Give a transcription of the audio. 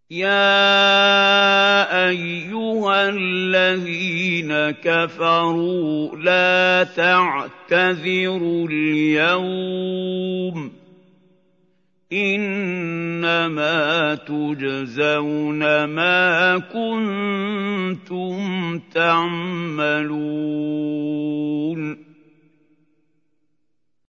يَا أَيُّهَا الَّذِينَ كَفَرُوا لَا تَعْتَذِرُوا الْيَوْمَ ۖ إِنَّمَا تُجْزَوْنَ مَا كُنتُمْ تَعْمَلُونَ